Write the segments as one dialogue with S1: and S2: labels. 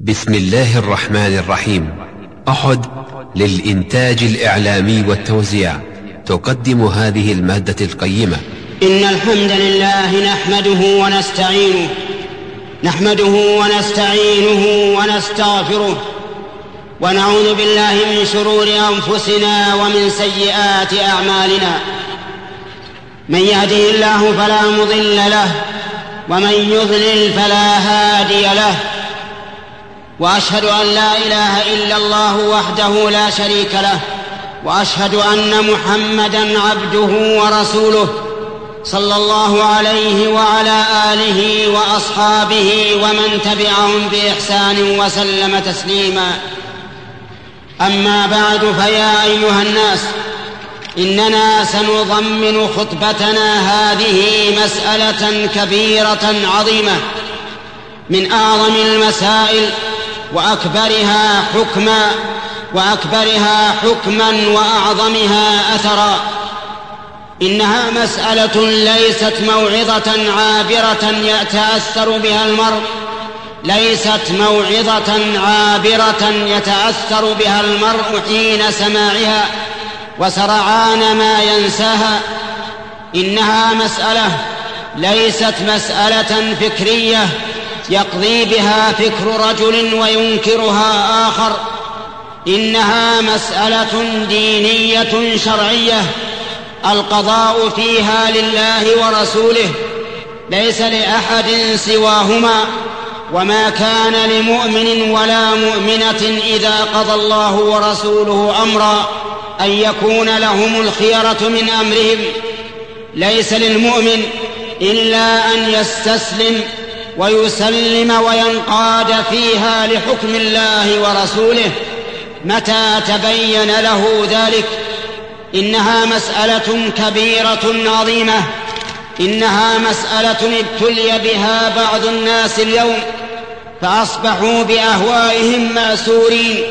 S1: بسم الله الرحمن الرحيم. أحد للإنتاج الإعلامي والتوزيع تقدم هذه المادة القيمة.
S2: إن الحمد لله نحمده ونستعينه ونستغفره ونعوذ بالله من شرور أنفسنا ومن سيئات أعمالنا. من يهده الله فلا مضل له ومن يضلل فلا هادي له، وأشهد أن لا إله إلا الله وحده لا شريك له، وأشهد أن محمدًا عبده ورسوله صلى الله عليه وعلى آله وأصحابه ومن تبعهم بإحسان وسلم تسليما. أما بعد، فيا أيها الناس، إننا سنضمن خطبتنا هذه مسألة كبيرة عظيمة من أعظم المسائل وأكبرها حكما وأعظمها أثرا. إنها مسألة ليست موعظة عابرة يتأثر بها المرء حين سماعها وسرعان ما ينساها. إنها ليست مسألة فكرية يقضي بها فكر رجل وينكرها آخر. إنها مسألة دينية شرعية القضاء فيها لله ورسوله، ليس لأحد سواهما. وما كان لمؤمن ولا مؤمنة إذا قضى الله ورسوله أمرا أن يكون لهم الخيرة من أمرهم. ليس للمؤمن إلا أن يستسلم ويسلم وينقاد فيها لحكم الله ورسوله متى تبين له ذلك. إنها مسألة كبيرة عظيمة. إنها مسألة ابتلي بها بعض الناس اليوم فأصبحوا بأهوائهم مأسورين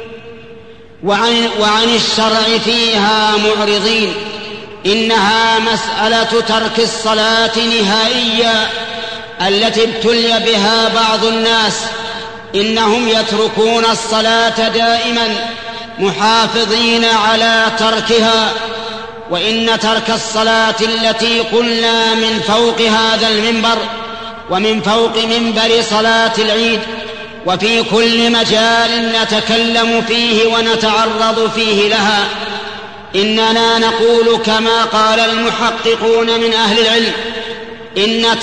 S2: وعن الشرع فيها معرضين. إنها مسألة ترك الصلاة نهائيا التي ابتلي بها بعض الناس. إنهم يتركون الصلاة دائما محافظين على تركها. وإن ترك الصلاة التي قلنا من فوق هذا المنبر ومن فوق منبر صلاة العيد وفي كل مجال نتكلم فيه ونتعرض فيه لها، إننا نقول كما قال المحققون من أهل العلم: إن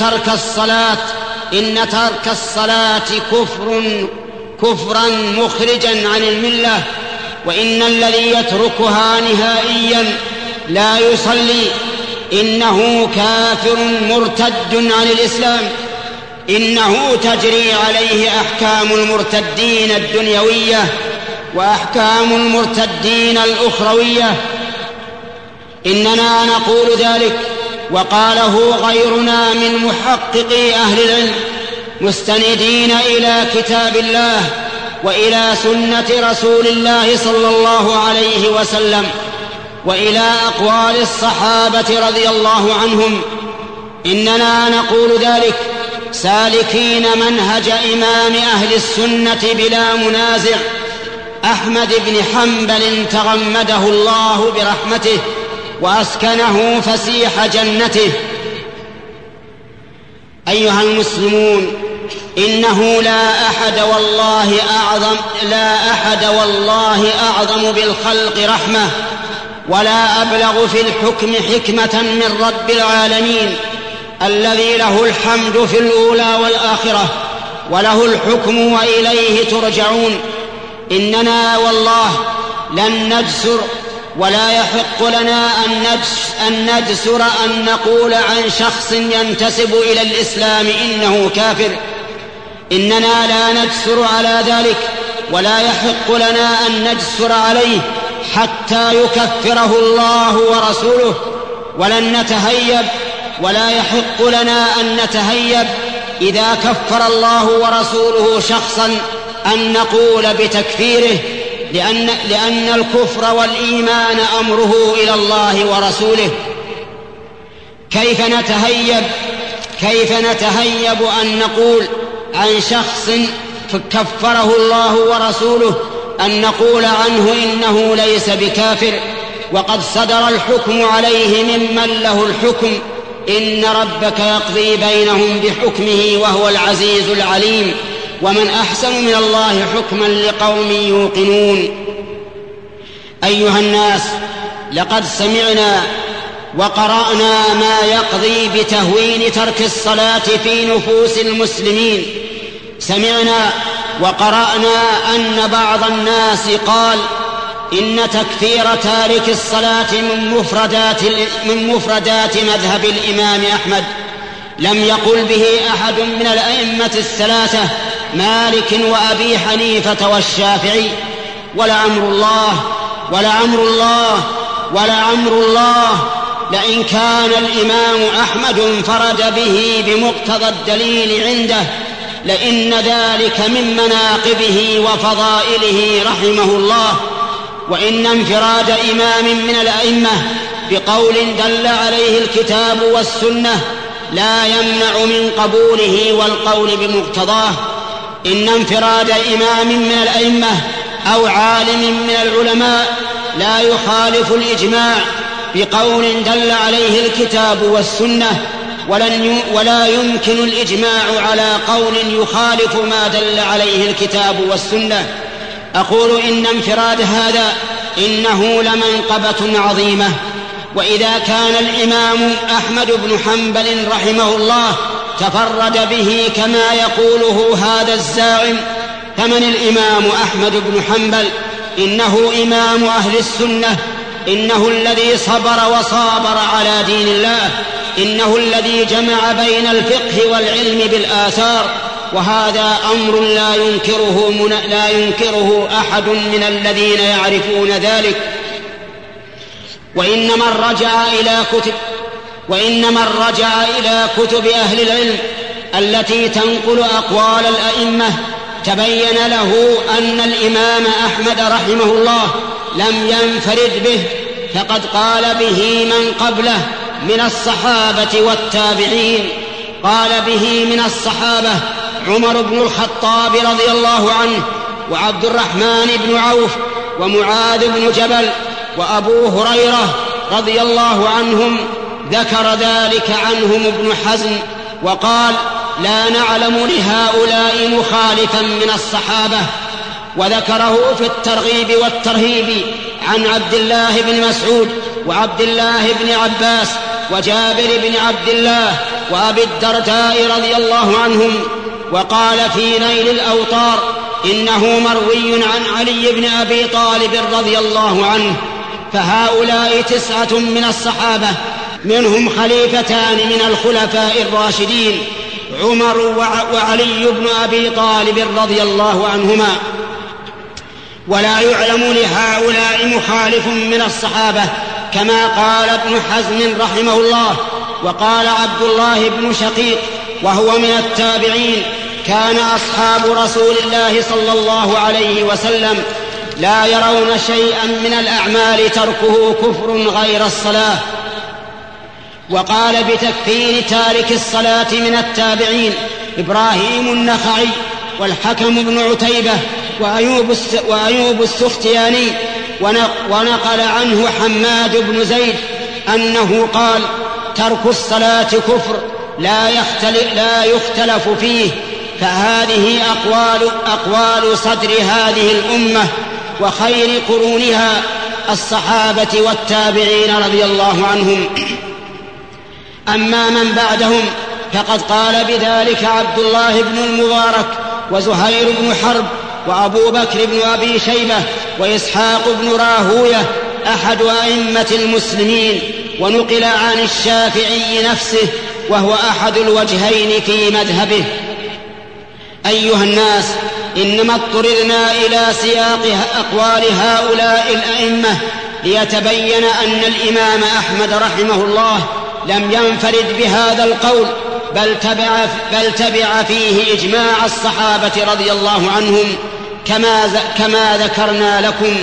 S2: ترك الصلاة كفرا مخرجا عن الملة. وإن الذي يتركها نهائيا لا يصلي إنه كافر مرتد عن الإسلام. إنه تجري عليه أحكام المرتدين الدنيوية وأحكام المرتدين الأخروية. إننا نقول ذلك وقاله غيرنا من محققي أهل العلم مستندين إلى كتاب الله وإلى سنة رسول الله صلى الله عليه وسلم وإلى أقوال الصحابة رضي الله عنهم. إننا نقول ذلك سالكين منهج إمام أهل السنة بلا منازع أحمد بن حنبل تغمده الله برحمته وأسكنه فسيح جنته. أيها المسلمون، إنه لا أحد والله أعظم بالخلق رحمة ولا أبلغ في الحكم حكمة من رب العالمين الذي له الحمد في الأولى والآخرة وله الحكم وإليه ترجعون. إننا والله لن نجسر ولا يحق لنا أن نجسر أن نقول عن شخص ينتسب إلى الإسلام إنه كافر. إننا لا نجسر على ذلك ولا يحق لنا أن نجسر عليه حتى يكفره الله ورسوله. ولا يحق لنا أن نتهيب إذا كفر الله ورسوله شخصا أن نقول بتكفيره، لأن الكفر والإيمان أمره إلى الله ورسوله. كيف نتهيب أن نقول عن شخص كفره الله ورسوله أن نقول عنه إنه ليس بكافر، وقد صدر الحكم عليه ممن له الحكم. إن ربك يقضي بينهم بحكمه وهو العزيز العليم، ومن أحسن من الله حكما لقوم يوقنون. أيها الناس، لقد سمعنا وقرأنا ما يقضي بتهوين ترك الصلاة في نفوس المسلمين. سمعنا وقرأنا أن بعض الناس قال إن تكفير تارك الصلاة من مفردات مذهب الإمام أحمد، لم يقل به أحد من الأئمة الثلاثة مالك وأبي حنيفة والشافعي. ولعمر الله لئن كان الإمام أحمد انفرد به بمقتضى الدليل عنده لإن ذلك من مناقبه وفضائله رحمه الله. وإن انفراد إمام من الأئمة بقول دل عليه الكتاب والسنة لا يمنع من قبوله والقول بمقتضاه. إن انفراد إمام من الأئمة أو عالم من العلماء لا يخالف الإجماع بقول دل عليه الكتاب والسنة، ولا يمكن الإجماع على قول يخالف ما دل عليه الكتاب والسنة. أقول إن انفراد هذا إنه لمنقبة عظيمة. وإذا كان الإمام أحمد بن حنبل رحمه الله تفرد به كما يقوله هذا الزاعم، فمن الإمام أحمد بن حنبل؟ إنه إمام أهل السنة، إنه الذي صبر وصابر على دين الله، إنه الذي جمع بين الفقه والعلم بالآثار، وهذا أمر لا ينكره أحد من الذين يعرفون ذلك. وإن من رجع إلى كتب أهل العلم التي تنقل أقوال الأئمة تبين له أن الإمام أحمد رحمه الله لم ينفرد به، فقد قال به من قبله من الصحابة والتابعين. قال به من الصحابة عمر بن الخطاب رضي الله عنه، وعبد الرحمن بن عوف، ومعاذ بن جبل، وأبو هريرة رضي الله عنهم. ذكر ذلك عنهم ابن حزم وقال لا نعلم لهؤلاء مخالفا من الصحابة. وذكره في الترغيب والترهيب عن عبد الله بن مسعود وعبد الله بن عباس وجابر بن عبد الله وأبي الدرداء رضي الله عنهم. وقال في نيل الأوطار إنه مروي عن علي بن أبي طالب رضي الله عنه. فهؤلاء 9 من الصحابة، منهم خليفتان من الخلفاء الراشدين عمر وعلي بن أبي طالب رضي الله عنهما. ولا يعلم لهؤلاء مخالف من الصحابة كما قال ابن حزم رحمه الله. وقال عبد الله بن شقيق وهو من التابعين كان أصحاب رسول الله صلى الله عليه وسلم لا يرون شيئا من الأعمال تركه كفر غير الصلاة. وقال بتكفير تارك الصلاة من التابعين إبراهيم النخعي والحكم بن عتيبة وأيوب السختياني. ونقل عنه حماد بن زيد أنه قال ترك الصلاة كفر لا يختلف فيه. فهذه أقوال صدر هذه الأمة وخير قرونها الصحابة والتابعين رضي الله عنهم. أما من بعدهم فقد قال بذلك عبد الله بن المبارك وزهير بن حرب وأبو بكر بن أبي شيبة وإسحاق بن راهوية أحد أئمة المسلمين. ونقل عن الشافعي نفسه وهو أحد الوجهين في مذهبه. أيها الناس، إنما اضطررنا إلى سياق أقوال هؤلاء الأئمة ليتبين أن الإمام أحمد رحمه الله لم ينفرد بهذا القول، بل تبع فيه إجماع الصحابة رضي الله عنهم كما ذكرنا لكم.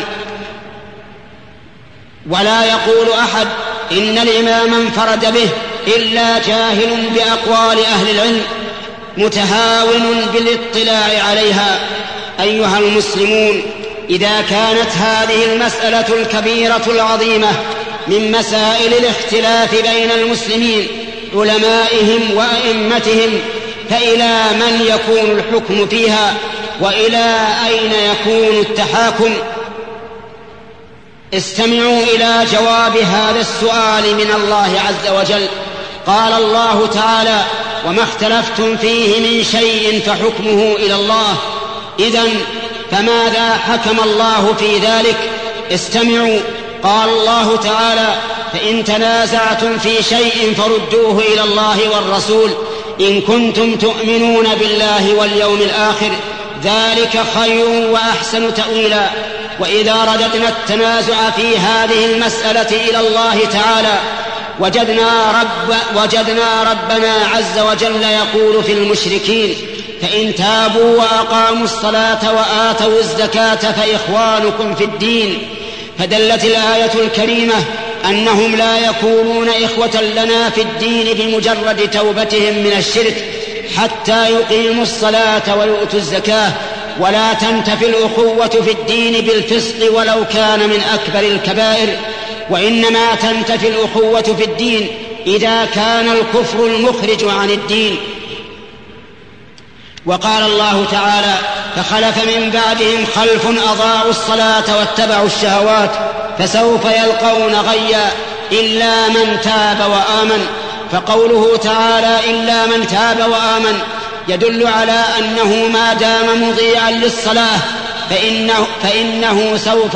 S2: ولا يقول أحد إن الإمام انفرد به إلا جاهل بأقوال أهل العلم. متهاون بالاطلاع عليها. أيها المسلمون، إذا كانت هذه المسألة الكبيرة العظيمة من مسائل الاختلاف بين المسلمين علمائهم وأئمتهم، فإلى من يكون الحكم فيها وإلى أين يكون التحاكم؟ استمعوا إلى جواب هذا السؤال من الله عز وجل. قال الله تعالى: وما اختلفتم فيه من شيء فحكمه إلى الله. إذن فماذا حكم الله في ذلك؟ استمعوا. قال الله تعالى: فإن تنازعتم في شيء فردوه إلى الله والرسول إن كنتم تؤمنون بالله واليوم الآخر، ذلك خير وأحسن تأويلا. وإذا رددنا التنازع في هذه المسألة إلى الله تعالى وجدنا ربنا عز وجل يقول في المشركين: فإن تابوا وأقاموا الصلاة وآتوا الزكاة فإخوانكم في الدين. فدلت الآية الكريمة أنهم لا يكونون إخوة لنا في الدين بمجرد توبتهم من الشرك حتى يقيموا الصلاة ويؤتوا الزكاة، ولا تنتفي الأخوة في الدين بالفسق ولو كان من أكبر الكبائر، وإنما تنتفي الأخوة في الدين إذا كان الكفر المخرج عن الدين. وقال الله تعالى: فخلف من بعدهم خلف أضاعوا الصلاة واتبعوا الشهوات فسوف يلقون غيا إلا من تاب وآمن. فقوله تعالى إلا من تاب وآمن يدل على أنه ما دام مضيعا للصلاة فإنه سوف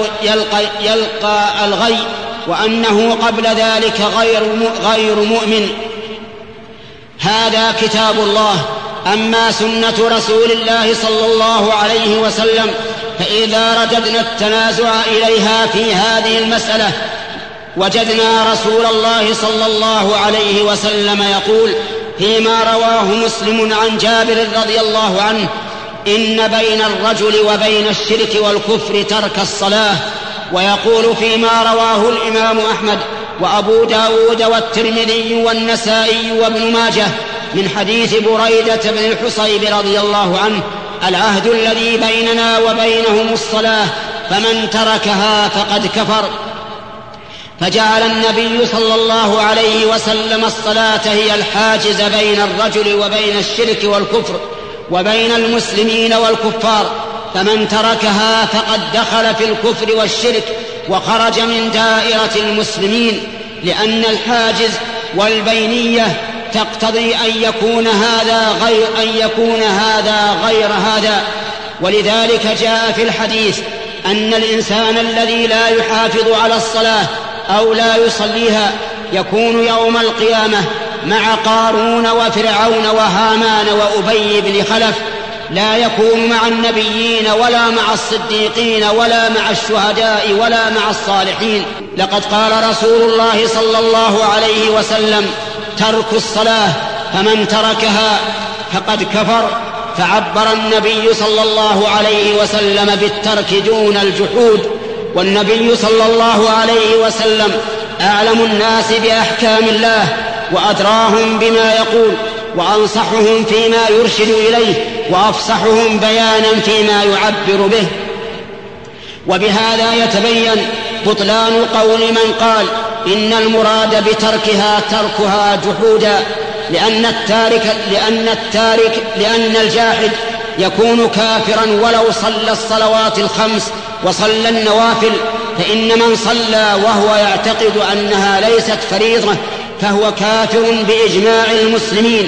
S2: يلقى الغي، وأنه قبل ذلك غير مؤمن. هذا كتاب الله. أما سنة رسول الله صلى الله عليه وسلم فإذا رددنا التنازع إليها في هذه المسألة وجدنا رسول الله صلى الله عليه وسلم يقول فيما رواه مسلم عن جابر رضي الله عنه: إن بين الرجل وبين الشرك والكفر ترك الصلاة. ويقول فيما رواه الإمام أحمد وأبو داود والترمذي والنسائي وابن ماجه من حديث بريدة بن الحصيب رضي الله عنه: العهد الذي بيننا وبينهم الصلاة فمن تركها فقد كفر. فجعل النبي صلى الله عليه وسلم الصلاة هي الحاجز بين الرجل وبين الشرك والكفر وبين المسلمين والكفار، فمن تركها فقد دخل في الكفر والشرك وخرج من دائرة المسلمين، لأن الحاجز والبينية تقتضي أن يكون هذا غير هذا. ولذلك جاء في الحديث أن الإنسان الذي لا يحافظ على الصلاة أو لا يصليها يكون يوم القيامة مع قارون وفرعون وهامان وأبي بن خلف، لا يكون مع النبيين ولا مع الصديقين ولا مع الشهداء ولا مع الصالحين. لقد قال رسول الله صلى الله عليه وسلم: ترك الصلاة فمن تركها فقد كفر. فعبر النبي صلى الله عليه وسلم بالترك دون الجحود. والنبي صلى الله عليه وسلم أعلم الناس بأحكام الله وأدراهم بما يقول وأنصحهم فيما يرشد إليه وأفصحهم بيانا فيما يعبر به. وبهذا يتبين بطلان قول من قال إن المراد بتركها تركها جحودا، لأن الجاحد يكون كافرا ولو صلى الصلوات الخمس وصلى النوافل، فإن من صلى وهو يعتقد أنها ليست فريضة فهو كافر بإجماع المسلمين.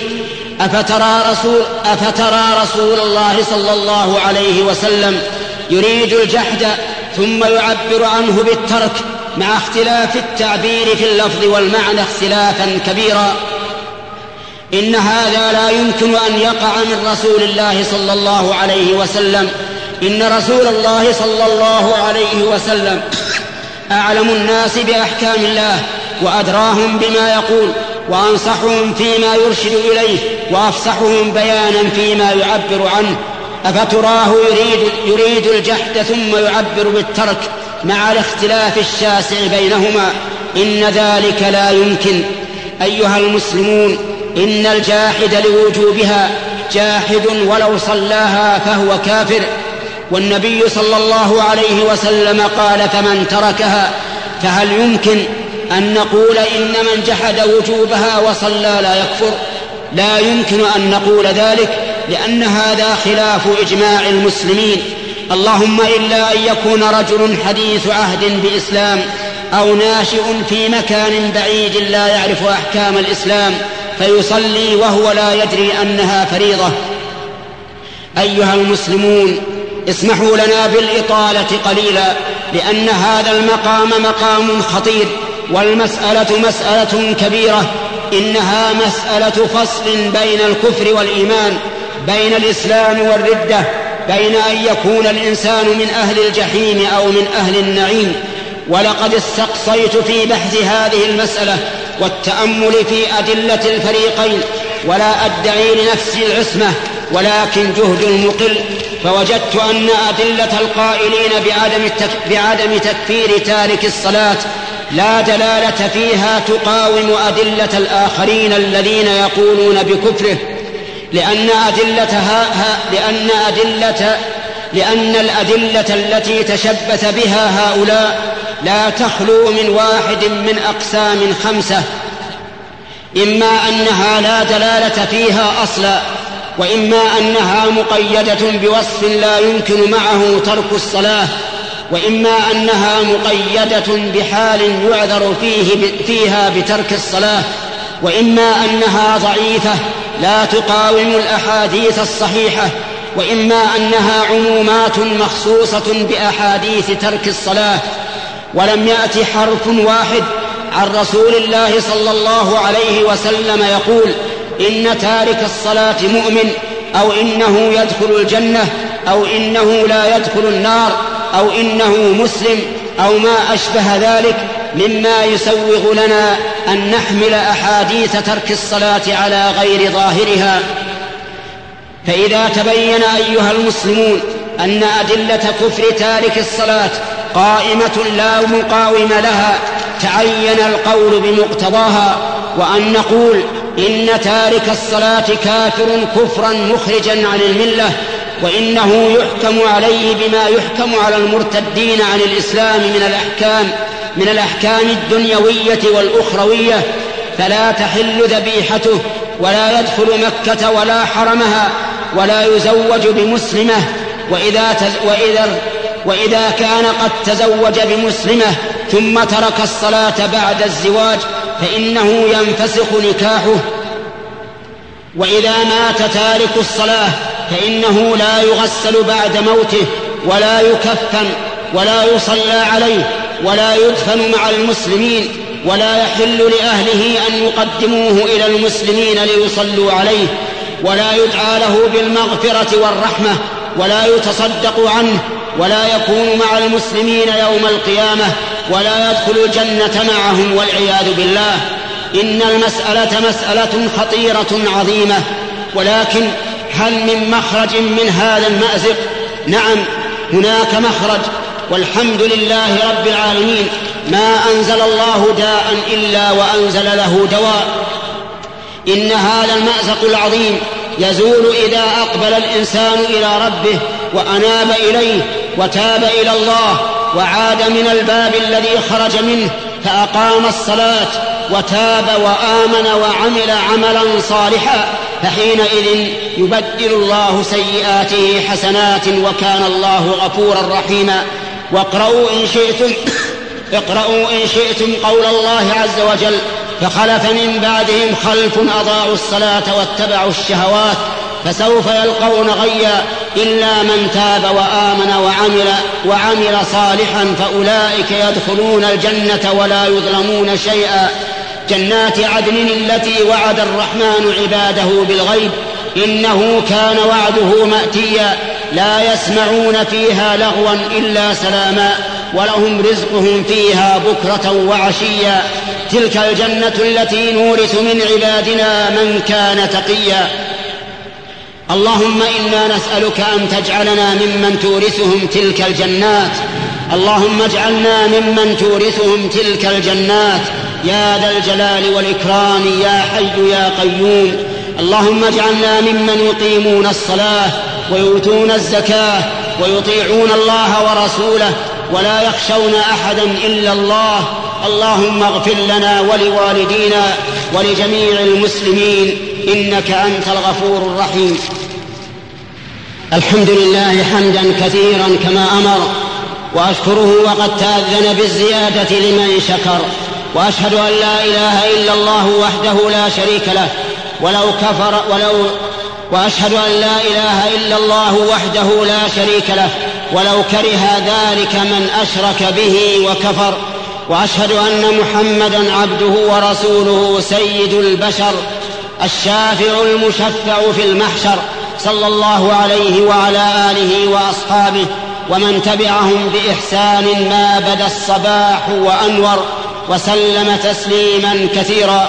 S2: أفترى رسول الله صلى الله عليه وسلم يريد الجحد ثم يعبر عنه بالترك مع اختلاف التعبير في اللفظ والمعنى اختلافا كبيرا؟ إن هذا لا يمكن أن يقع من رسول الله صلى الله عليه وسلم. إن رسول الله صلى الله عليه وسلم أعلم الناس بأحكام الله وأدراهم بما يقول وأنصحهم فيما يرشد إليه وأفصحهم بيانا فيما يعبر عنه. أفتراه يريد الجحد ثم يعبر بالترك مع الاختلاف الشاسع بينهما؟ إن ذلك لا يمكن. أيها المسلمون، إن الجاحد لوجوبها جاحد ولو صلاها فهو كافر. والنبي صلى الله عليه وسلم قال: فمن تركها. فهل يمكن أن نقول إن من جحد وجوبها وصلى لا يكفر؟ لا يمكن أن نقول ذلك، لأن هذا خلاف إجماع المسلمين، اللهم إلا أن يكون رجل حديث عهد بإسلام أو ناشئ في مكان بعيد لا يعرف أحكام الإسلام فيصلي وهو لا يدري أنها فريضة. أيها المسلمون، اسمحوا لنا بالإطالة قليلا، لأن هذا المقام مقام خطير، والمسألة مسألة كبيرة، إنها مسألة فصل بين الكفر والإيمان، بين الإسلام والردة، بين أن يكون الإنسان من أهل الجحيم أو من أهل النعيم. ولقد استقصيت في بحث هذه المسألة والتأمل في أدلة الفريقين، ولا أدعي لنفسي العصمة، ولكن جهد مقل، فوجدت أن أدلة القائلين بعدم تكفير تارك الصلاة لا دلالة فيها تقاوم أدلة الآخرين الذين يقولون بكفره، لأن الأدلة التي تشبث بها هؤلاء لا تخلو من واحد من أقسام 5: إما أنها لا دلالة فيها أصلا، وإما أنها مقيدة بوصف لا يمكن معه ترك الصلاة، وإما أنها مقيدة بحال يعذر فيها بترك الصلاة، وإما أنها ضعيفة لا تقاوم الأحاديث الصحيحة، وإما أنها عمومات مخصوصة بأحاديث ترك الصلاة. ولم يأت حرف واحد عن رسول الله صلى الله عليه وسلم يقول إن تارك الصلاة مؤمن، أو إنه يدخل الجنة، أو إنه لا يدخل النار، أو إنه مسلم، أو ما أشبه ذلك مما يسوغ لنا أن نحمل أحاديث ترك الصلاة على غير ظاهرها. فإذا تبين أيها المسلمون أن أدلة كفر تارك الصلاة قائمة لا مقاوم لها، تعين القول بمقتضاها، وأن نقول إن تارك الصلاة كافر كفرا مخرجا عن الملة، وإنه يحكم عليه بما يحكم على المرتدين عن الإسلام من الأحكام الدنيوية والأخروية، فلا تحل ذبيحته، ولا يدخل مكة ولا حرمها، ولا يزوج بمسلمة، وإذا كان قد تزوج بمسلمة ثم ترك الصلاة بعد الزواج فإنه ينفسخ نكاحه. وإذا مات تارك الصلاة فإنه لا يغسل بعد موته، ولا يكفن، ولا يصلى عليه، ولا يدفن مع المسلمين، ولا يحل لأهله أن يقدموه إلى المسلمين ليصلوا عليه، ولا يدعى له بالمغفرة والرحمة، ولا يتصدق عنه، ولا يكون مع المسلمين يوم القيامة، ولا يدخل الجنة معهم والعياذ بالله. إن المسألة مسألة خطيرة عظيمة، ولكن هل من مخرج من هذا المأزق؟ نعم، هناك مخرج، والحمد لله رب العالمين، ما أنزل الله داء إلا وأنزل له دواء. إن هذا المأزق العظيم يزول إذا أقبل الإنسان إلى ربه وأناب إليه وتاب إلى الله، وعاد من الباب الذي خرج منه فأقام الصلاة وتاب وآمن وعمل عملا صالحا، فحينئذ يبدل الله سيئاته حسنات، وكان الله غفورا رحيما. واقرأوا إن شئتم قول الله عز وجل: فخلف من بعدهم خلف أضاعوا الصلاة واتبعوا الشهوات فسوف يلقون غيا إلا من تاب وآمن وعمل صالحا فأولئك يدخلون الجنة ولا يظلمون شيئا. جنات عدن التي وعد الرحمن عباده بالغيب إنه كان وعده مأتيا، لا يسمعون فيها لغوا إلا سلاما، ولهم رزقهم فيها بكرة وعشيا. تلك الجنة التي نورث من عبادنا من كان تقيا. اللهم إنا نسألك أن تجعلنا ممن تورثهم تلك الجنات، اللهم اجعلنا ممن تورثهم تلك الجنات، يا ذا الجلال والإكرام يا حي يا قيوم. اللهم اجعلنا ممن يقيمون الصلاة ويؤتون الزكاة ويطيعون الله ورسوله ولا يخشون أحدا إلا الله. اللهم اغفر لنا ولوالدينا ولجميع المسلمين إنك أنت الغفور الرحيم. الحمد لله حمدا كثيرا كما أمر، وأشكره وقد تأذن بالزيادة لمن شكر، وأشهد أن لا إله إلا الله وحده لا شريك له وأشهد أن لا إله إلا الله وحده لا شريك له ولو كره ذلك من أشرك به وكفر. وأشهد أن محمدا عبده ورسوله سيد البشر الشافع المشفع في المحشر، صلى الله عليه وعلى آله وأصحابه ومن تبعهم بإحسان ما بدا الصباح وأنور، وسلم تسليما كثيرا.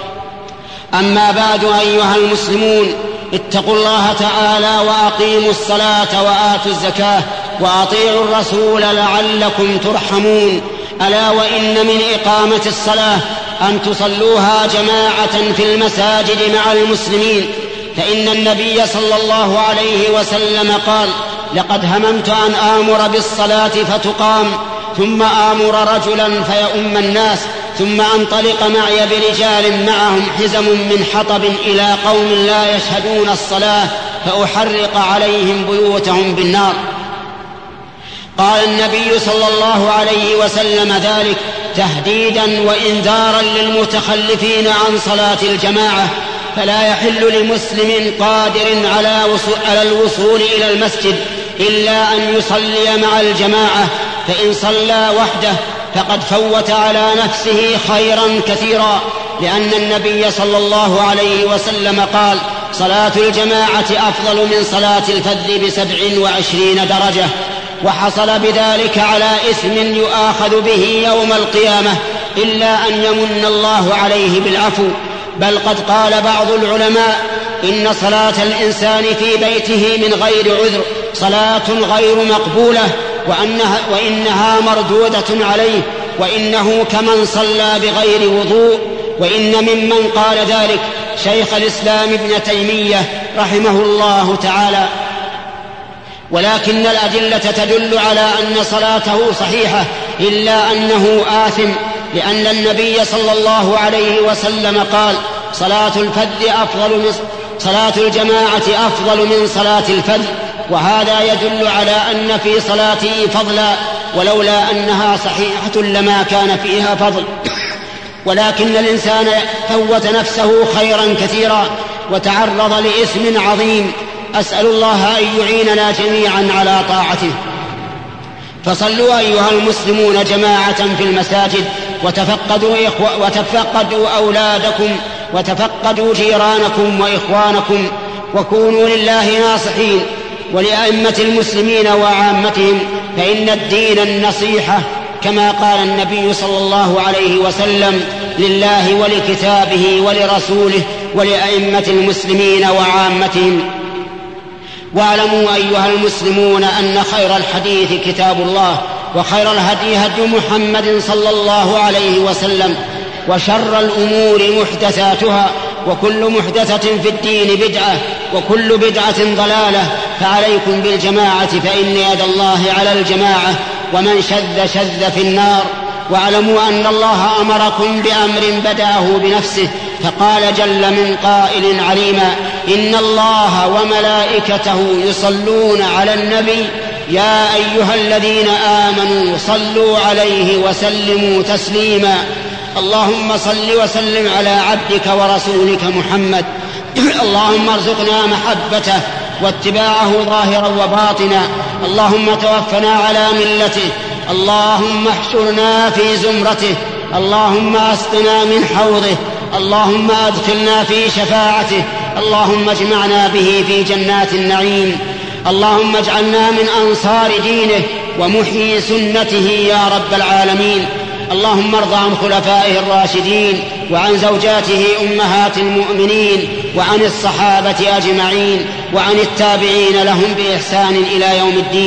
S2: أما بعد، أيها المسلمون، اتقوا الله تعالى وأقيموا الصلاة وآتوا الزكاة وأطيعوا الرسول لعلكم ترحمون. ألا وإن من إقامة الصلاة أن تصلوها جماعة في المساجد مع المسلمين، فإن النبي صلى الله عليه وسلم قال: لقد هممت أن آمر بالصلاة فتقام، ثم آمر رجلا فيؤم الناس، ثم أنطلق معي برجال معهم حزم من حطب إلى قوم لا يشهدون الصلاة فأحرق عليهم بيوتهم بالنار. قال النبي صلى الله عليه وسلم ذلك تهديدا وإنذارا للمتخلفين عن صلاة الجماعة، فلا يحل لمسلم قادر على الوصول إلى المسجد إلا أن يصلي مع الجماعة، فإن صلى وحده فقد فوت على نفسه خيرا كثيرا، لأن النبي صلى الله عليه وسلم قال: صلاة الجماعة أفضل من صلاة الفذ ب27 درجة. وحصل بذلك على إثم يؤاخذ به يوم القيامة إلا أن يمن الله عليه بالعفو. بل قد قال بعض العلماء: إن صلاة الإنسان في بيته من غير عذر صلاة غير مقبولة، وإنها مردودة عليه، وإنه كمن صلى بغير وضوء. وإن ممن قال ذلك شيخ الإسلام ابن تيمية رحمه الله تعالى. ولكن الأدلة تدل على أن صلاته صحيحة، إلا أنه آثم، لأن النبي صلى الله عليه وسلم قال: صلاة الجماعة أفضل من صلاة الفذ. وهذا يدل على أن في صلاته فضلا، ولولا أنها صحيحة لما كان فيها فضل. ولكن الإنسان فوت نفسه خيرا كثيرا وتعرض لإثم عظيم. أسأل الله أن يعيننا جميعا على طاعته. فصلوا أيها المسلمون جماعة في المساجد، وتفقدوا أولادكم، وتفقدوا جيرانكم وإخوانكم، وكونوا لله ناصحين ولأئمة المسلمين وعامتهم، فإن الدين النصيحة، كما قال النبي صلى الله عليه وسلم: لله ولكتابه ولرسوله ولأئمة المسلمين وعامتهم. واعلموا أيها المسلمون أن خير الحديث كتاب الله، وخير الهدي هدي محمد صلى الله عليه وسلم، وشر الأمور محدثاتها، وكل محدثة في الدين بدعة، وكل بدعة ضلالة. فعليكم بالجماعة، فإن يد الله على الجماعة، ومن شذ في النار. واعلموا أن الله أمركم بأمر بدأه بنفسه، فقال جل من قائل عليما: إن الله وملائكته يصلون على النبي يا أيها الذين آمنوا صلوا عليه وسلموا تسليما. اللهم صل وسلم على عبدك ورسولك محمد. اللهم ارزقنا محبته واتباعه ظاهرا وباطنا. اللهم توفنا على ملته. اللهم احشرنا في زمرته. اللهم اسقنا من حوضه. اللهم أدخلنا في شفاعته. اللهم اجمعنا به في جنات النعيم. اللهم اجعلنا من أنصار دينه ومحيي سنته يا رب العالمين. اللهم ارض عن خلفائه الراشدين، وعن زوجاته أمهات المؤمنين، وعن الصحابة أجمعين، وعن التابعين لهم بإحسان إلى يوم الدين.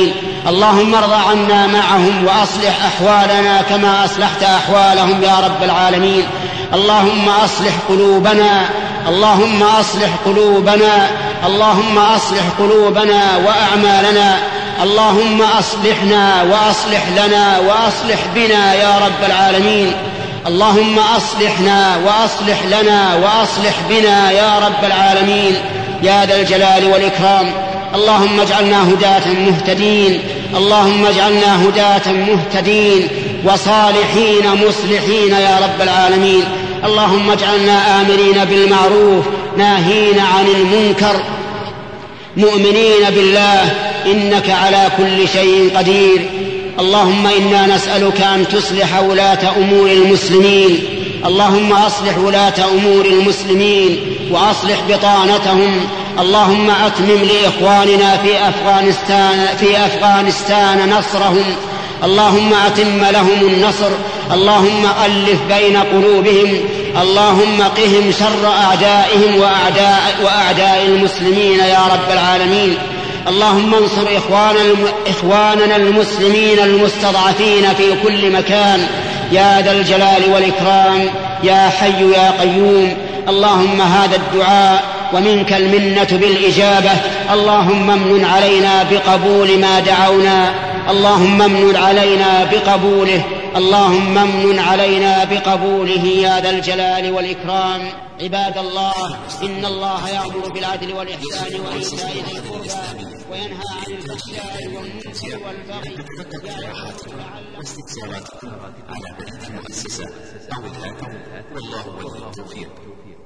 S2: اللهم ارض عنا معهم وأصلح أحوالنا كما أصلحت أحوالهم يا رب العالمين. اللهم أصلح قلوبنا، اللهم أصلح قلوبنا، اللهم أصلح قلوبنا وأعمالنا. اللهم أصلحنا وأصلح لنا وأصلح بنا يا رب العالمين. اللهم أصلحنا وأصلح لنا وأصلح بنا يا رب العالمين يا ذا الجلال والإكرام. اللهم اجعلنا هداة مهتدين، اللهم اجعلنا هداة مهتدين وصالحين مصلحين يا رب العالمين. اللهم اجعلنا آمرين بالمعروف ناهين عن المنكر مؤمنين بالله إنك على كل شيء قدير. اللهم إنا نسألك أن تصلح ولاة أمور المسلمين. اللهم أصلح ولاة أمور المسلمين وأصلح بطانتهم. اللهم أتمم لإخواننا في أفغانستان نصرهم. اللهم أتم لهم النصر. اللهم ألف بين قلوبهم. اللهم قهم شر أعدائهم وأعداء المسلمين يا رب العالمين. اللهم انصر إخواننا المسلمين المستضعفين في كل مكان يا ذا الجلال والإكرام يا حي يا قيوم. اللهم هذا الدعاء ومنك المنة بالإجابة. اللهم امن علينا بقبول ما دعونا، اللهم امن علينا بقبوله، اللهم امن علينا بقبوله يا ذا الجلال والإكرام. عباد الله، إن الله يأمر بالعدل والإحسان وإيتاء ذي القربى وينهى عن الفحشاء والمنكر والبغي
S1: واستفسارات على هذه المؤسسة أو الهاتف. والله ولي التوفيق.